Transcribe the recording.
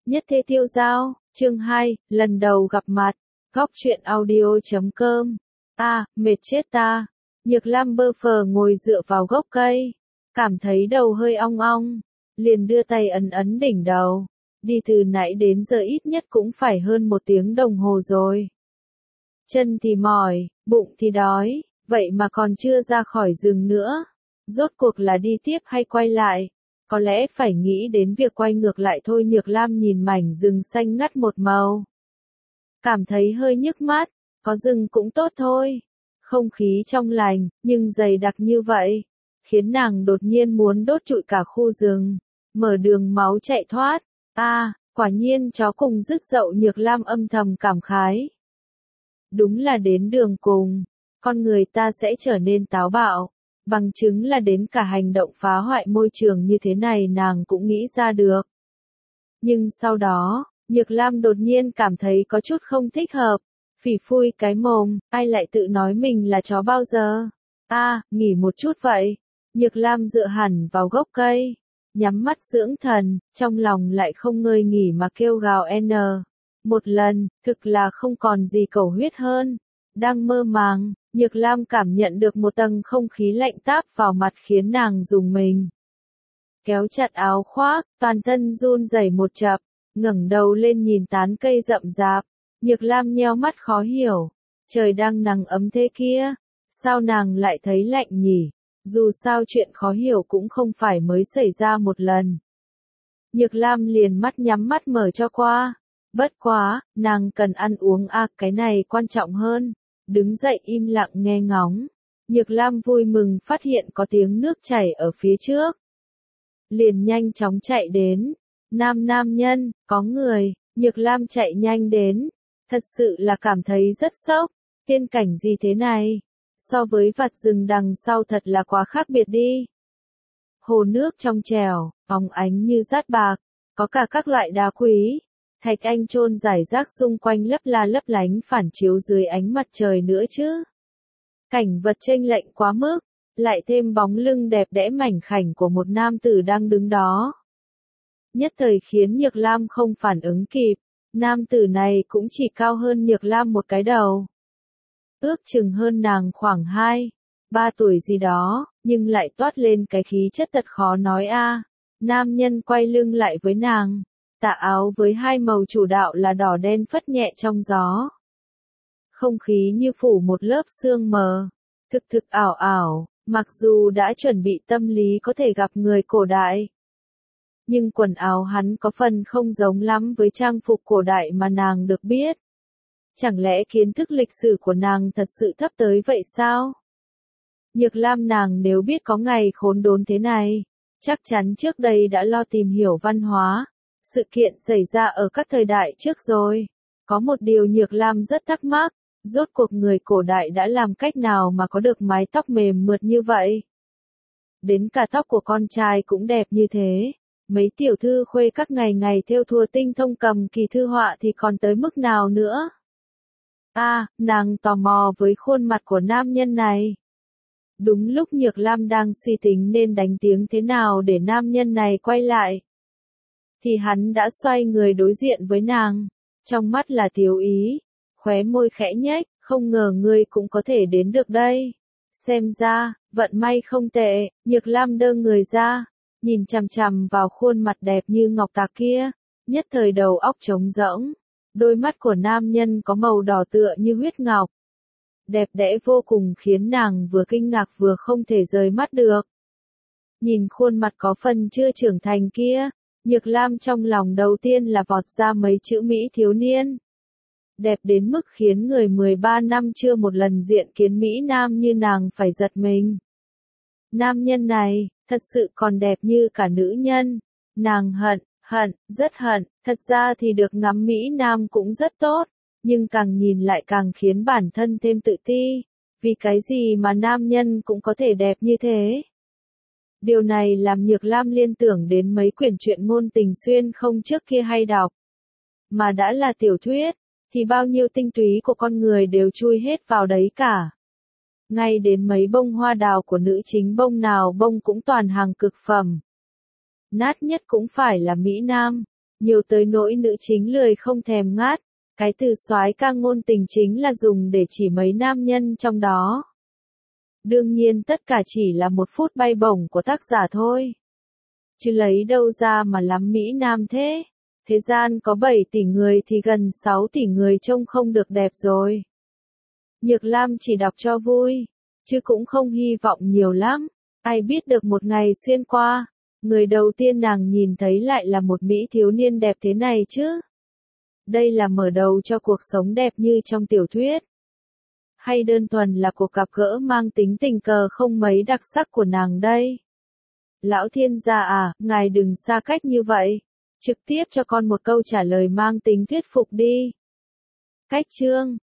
Nhất thế tiêu giao, chương 2, lần đầu gặp mặt, góc truyện audio.com. Mệt chết ta. Nhược Lam bơ phờ ngồi dựa vào gốc cây, cảm thấy đầu hơi ong ong, liền đưa tay ấn ấn đỉnh đầu. Đi từ nãy đến giờ ít nhất cũng phải hơn 1 tiếng đồng hồ rồi. Chân thì mỏi, bụng thì đói, vậy mà còn chưa ra khỏi giường nữa. Rốt cuộc là đi tiếp hay quay lại? Có lẽ phải nghĩ đến việc quay ngược lại thôi. Nhược Lam nhìn mảnh rừng xanh ngắt một màu, cảm thấy hơi nhức mắt. Có rừng cũng tốt thôi, không khí trong lành, nhưng dày đặc như vậy, khiến nàng đột nhiên muốn đốt trụi cả khu rừng, mở đường máu chạy thoát. Quả nhiên chó cùng rước dậu. Nhược Lam âm thầm cảm khái. Đúng là đến đường cùng, con người ta sẽ trở nên táo bạo. Bằng chứng là đến cả hành động phá hoại môi trường như thế này nàng cũng nghĩ ra được. Nhưng sau đó, Nhược Lam đột nhiên cảm thấy có chút không thích hợp. Phỉ phui cái mồm, ai lại tự nói mình là chó bao giờ? Nghỉ một chút vậy. Nhược Lam dựa hẳn vào gốc cây, nhắm mắt dưỡng thần, trong lòng lại không ngơi nghỉ mà kêu gào một lần, thực là không còn gì cầu huyết hơn. Đang mơ màng, Nhược Lam cảm nhận được một tầng không khí lạnh táp vào mặt khiến nàng rùng mình. Kéo chặt áo khoác, toàn thân run rẩy một chập, ngẩng đầu lên nhìn tán cây rậm rạp. Nhược Lam nheo mắt khó hiểu, trời đang nắng ấm thế kia, sao nàng lại thấy lạnh nhỉ? Dù sao chuyện khó hiểu cũng không phải mới xảy ra một lần. Nhược Lam liền mắt nhắm mắt mở cho qua. Bất quá, nàng cần ăn uống cái này quan trọng hơn. Đứng dậy im lặng nghe ngóng. Nhược Lam vui mừng phát hiện có tiếng nước chảy ở phía trước. Liền nhanh chóng chạy đến. Nam nhân, có người. Nhược Lam chạy nhanh đến. Thật sự là cảm thấy rất sốc. Tiên cảnh gì thế này? So với vạt rừng đằng sau thật là quá khác biệt đi. Hồ nước trong trẻo, óng ánh như dát bạc. Có cả các loại đá quý, thạch anh chôn rải rác xung quanh lấp la lấp lánh phản chiếu dưới ánh mặt trời nữa chứ. Cảnh vật chênh lệch quá mức, lại thêm bóng lưng đẹp đẽ mảnh khảnh của một nam tử đang đứng đó. Nhất thời khiến Nhược Lam không phản ứng kịp, nam tử này cũng chỉ cao hơn Nhược Lam một cái đầu. Ước chừng hơn nàng khoảng 2-3 tuổi gì đó, nhưng lại toát lên cái khí chất thật khó nói Nam nhân quay lưng lại với nàng, tà áo với 2 màu chủ đạo là đỏ đen phất nhẹ trong gió. Không khí như phủ một lớp sương mờ, thực ảo ảo, mặc dù đã chuẩn bị tâm lý có thể gặp người cổ đại. Nhưng quần áo hắn có phần không giống lắm với trang phục cổ đại mà nàng được biết. Chẳng lẽ kiến thức lịch sử của nàng thật sự thấp tới vậy sao? Nhược Lam nàng nếu biết có ngày khốn đốn thế này, chắc chắn trước đây đã lo tìm hiểu văn hóa, sự kiện xảy ra ở các thời đại trước rồi. Có một điều Nhược Lam rất thắc mắc, rốt cuộc người cổ đại đã làm cách nào mà có được mái tóc mềm mượt như vậy? Đến cả tóc của con trai cũng đẹp như thế. Mấy tiểu thư khuê các ngày thêu thùa tinh thông cầm kỳ thư họa thì còn tới mức nào nữa? Nàng tò mò với khuôn mặt của nam nhân này. Đúng lúc Nhược Lam đang suy tính nên đánh tiếng thế nào để nam nhân này quay lại, thì hắn đã xoay người đối diện với nàng, trong mắt là thiếu ý, khóe môi khẽ nhếch, không ngờ ngươi cũng có thể đến được đây. Xem ra, vận may không tệ. Nhược Lam đơ người ra, nhìn chằm chằm vào khuôn mặt đẹp như ngọc tạc kia, nhất thời đầu óc trống rỗng. Đôi mắt của nam nhân có màu đỏ tựa như huyết ngọc, đẹp đẽ vô cùng khiến nàng vừa kinh ngạc vừa không thể rời mắt được. Nhìn khuôn mặt có phần chưa trưởng thành kia, Nhược Lam trong lòng đầu tiên là vọt ra mấy chữ Mỹ thiếu niên. Đẹp đến mức khiến người 13 năm chưa một lần diện kiến Mỹ Nam như nàng phải giật mình. Nam nhân này, thật sự còn đẹp như cả nữ nhân. Nàng rất hận, thật ra thì được ngắm Mỹ Nam cũng rất tốt, nhưng càng nhìn lại càng khiến bản thân thêm tự ti. Vì cái gì mà nam nhân cũng có thể đẹp như thế? Điều này làm Nhược Lam liên tưởng đến mấy quyển truyện ngôn tình xuyên không trước kia hay đọc. Mà đã là tiểu thuyết, thì bao nhiêu tinh túy của con người đều chui hết vào đấy cả. Ngay đến mấy bông hoa đào của nữ chính bông nào bông cũng toàn hàng cực phẩm. Nát nhất cũng phải là Mỹ Nam. Nhiều tới nỗi nữ chính lười không thèm ngát, cái từ soái ca ngôn tình chính là dùng để chỉ mấy nam nhân trong đó. Đương nhiên tất cả chỉ là một phút bay bổng của tác giả thôi. Chứ lấy đâu ra mà lắm Mỹ Nam thế. Thế gian có 7 tỷ người thì gần 6 tỷ người trông không được đẹp rồi. Nhược Lam chỉ đọc cho vui, chứ cũng không hy vọng nhiều lắm. Ai biết được một ngày xuyên qua, người đầu tiên nàng nhìn thấy lại là một Mỹ thiếu niên đẹp thế này chứ. Đây là mở đầu cho cuộc sống đẹp như trong tiểu thuyết. Hay đơn thuần là cuộc gặp gỡ mang tính tình cờ không mấy đặc sắc của nàng đây. Lão thiên gia à, ngài đừng xa cách như vậy. Trực tiếp cho con một câu trả lời mang tính thuyết phục đi. Cách chương